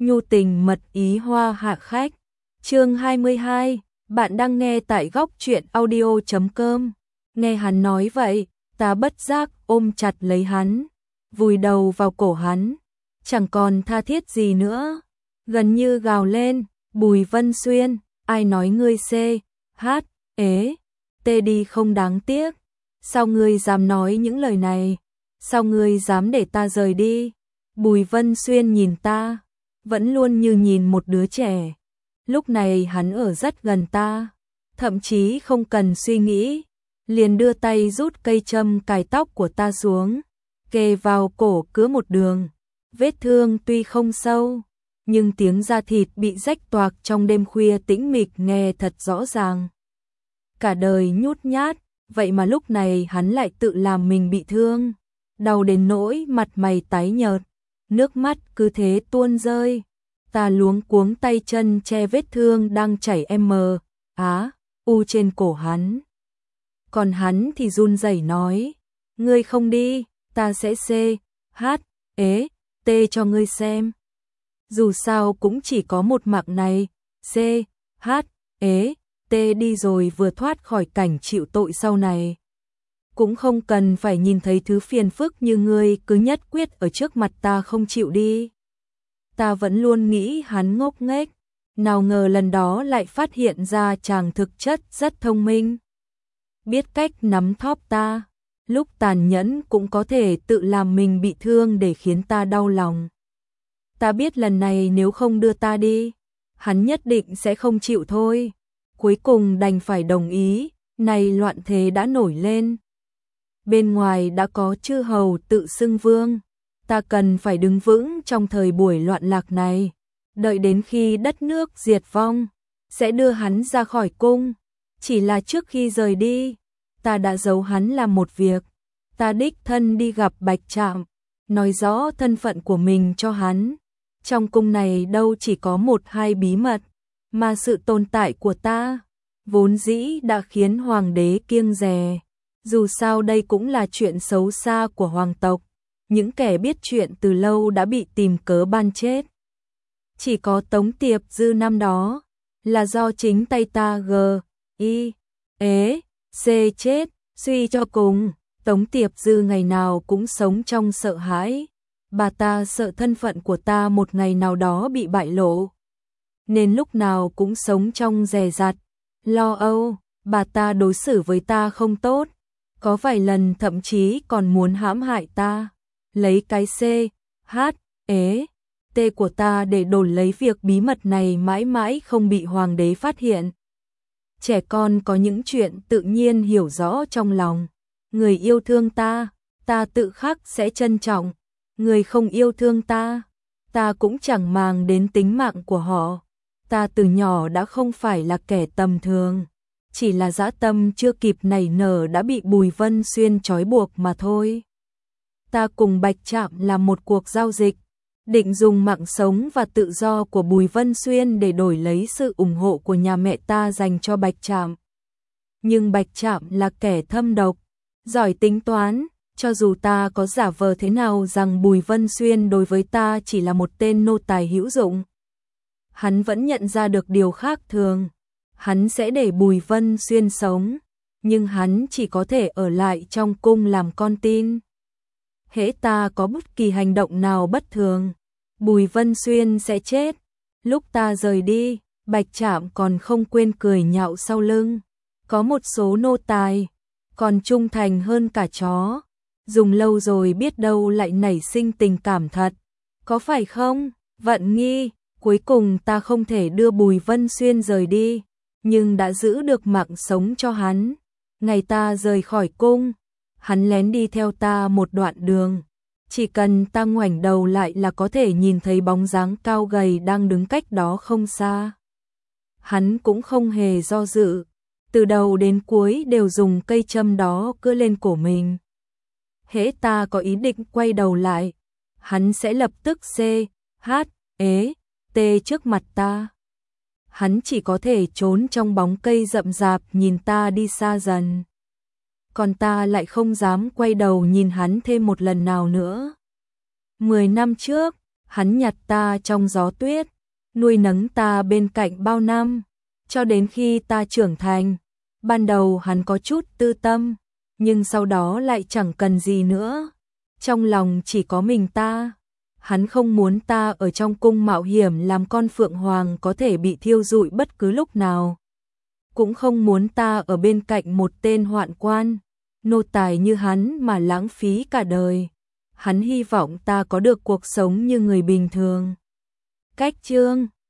Nhu tình mật ý hoa hạ khách. Chương 22, bạn đang nghe tại góc truyện audio.com. Nghe hắn nói vậy, ta bất giác ôm chặt lấy hắn, vùi đầu vào cổ hắn, chẳng còn tha thiết gì nữa, gần như gào lên, Bùi Vân Xuyên, ai nói ngươi tê đi không đáng tiếc, sao ngươi dám nói những lời này, sao ngươi dám để ta rời đi? Bùi Vân Xuyên nhìn ta, vẫn luôn như nhìn một đứa trẻ. Lúc này hắn ở rất gần ta, thậm chí không cần suy nghĩ, liền đưa tay rút cây châm cài tóc của ta xuống, kề vào cổ cứa một đường. Vết thương tuy không sâu, nhưng tiếng da thịt bị rách toạc trong đêm khuya tĩnh mịch nghe thật rõ ràng. Cả đời nhút nhát, vậy mà lúc này hắn lại tự làm mình bị thương, đau đến nỗi mặt mày tái nhợt, nước mắt cứ thế tuôn rơi. Ta luống cuống tay chân che vết thương đang chảy u trên cổ hắn. Còn hắn thì run rẩy nói, ngươi không đi, ta sẽ tê cho ngươi xem. Dù sao cũng chỉ có một mạng này, tê đi rồi vừa thoát khỏi cảnh chịu tội sau này. Cũng không cần phải nhìn thấy thứ phiền phức như ngươi cứ nhất quyết ở trước mặt ta không chịu đi. Ta vẫn luôn nghĩ hắn ngốc nghếch, nào ngờ lần đó lại phát hiện ra chàng thực chất rất thông minh. Biết cách nắm thóp ta, lúc tàn nhẫn cũng có thể tự làm mình bị thương để khiến ta đau lòng. Ta biết lần này nếu không đưa ta đi, hắn nhất định sẽ không chịu thôi. Cuối cùng đành phải đồng ý, này loạn thế đã nổi lên. Bên ngoài đã có chư hầu tự xưng vương, ta cần phải đứng vững trong thời buổi loạn lạc này, đợi đến khi đất nước diệt vong, sẽ đưa hắn ra khỏi cung. Chỉ là trước khi rời đi, ta đã giấu hắn làm một việc, ta đích thân đi gặp Bạch Trạm, nói rõ thân phận của mình cho hắn. Trong cung này đâu chỉ có một hai bí mật, mà sự tồn tại của ta vốn dĩ đã khiến hoàng đế kiêng dè. Dù sao đây cũng là chuyện xấu xa của hoàng tộc, những kẻ biết chuyện từ lâu đã bị tìm cớ ban chết. Chỉ có Tống Tiệp Dư năm đó là do chính tay ta chết, suy cho cùng, Tống Tiệp Dư ngày nào cũng sống trong sợ hãi. Bà ta sợ thân phận của ta một ngày nào đó bị bại lộ, nên lúc nào cũng sống trong dè dặt, lo âu. Bà ta đối xử với ta không tốt, có vài lần thậm chí còn muốn hãm hại ta, lấy cái tê của ta để đổi lấy việc bí mật này mãi mãi không bị hoàng đế phát hiện. Trẻ con có những chuyện tự nhiên hiểu rõ trong lòng. Người yêu thương ta, ta tự khắc sẽ trân trọng. Người không yêu thương ta, ta cũng chẳng màng đến tính mạng của họ. Ta từ nhỏ đã không phải là kẻ tầm thường, chỉ là dã tâm chưa kịp nảy nở đã bị Bùi Vân Xuyên trói buộc mà thôi. Ta cùng Bạch Trạm làm một cuộc giao dịch, định dùng mạng sống và tự do của Bùi Vân Xuyên để đổi lấy sự ủng hộ của nhà mẹ ta dành cho Bạch Trạm. Nhưng Bạch Trạm là kẻ thâm độc, giỏi tính toán, cho dù ta có giả vờ thế nào rằng Bùi Vân Xuyên đối với ta chỉ là một tên nô tài hữu dụng, hắn vẫn nhận ra được điều khác thường. Hắn sẽ để Bùi Vân Xuyên sống, nhưng hắn chỉ có thể ở lại trong cung làm con tin. Hễ ta có bất kỳ hành động nào bất thường, Bùi Vân Xuyên sẽ chết. Lúc ta rời đi, Bạch Trạm còn không quên cười nhạo sau lưng. Có một số nô tài còn trung thành hơn cả chó, dùng lâu rồi biết đâu lại nảy sinh tình cảm thật, có phải không? Vận Nghi, cuối cùng ta không thể đưa Bùi Vân Xuyên rời đi, nhưng đã giữ được mạng sống cho hắn. Ngày ta rời khỏi cung, hắn lén đi theo ta một đoạn đường, chỉ cần ta ngoảnh đầu lại là có thể nhìn thấy bóng dáng cao gầy đang đứng cách đó không xa. Hắn cũng không hề do dự, từ đầu đến cuối đều dùng cây châm đó cưa lên cổ mình. Hễ ta có ý định quay đầu lại, hắn sẽ lập tức tê trước mặt ta. Hắn chỉ có thể trốn trong bóng cây rậm rạp nhìn ta đi xa dần. Còn ta lại không dám quay đầu nhìn hắn thêm một lần nào nữa. 10 năm trước, Hắn nhặt ta trong gió tuyết, nuôi nấng ta bên cạnh bao năm, cho đến khi ta trưởng thành. Ban đầu hắn có chút tư tâm, nhưng sau đó lại chẳng cần gì nữa. Trong lòng chỉ có mình ta. Hắn không muốn ta ở trong cung mạo hiểm làm con phượng hoàng có thể bị thiêu rụi bất cứ lúc nào. Cũng không muốn ta ở bên cạnh một tên hoạn quan, nô tài như hắn mà lãng phí cả đời. Hắn hy vọng ta có được cuộc sống như người bình thường. Cách chương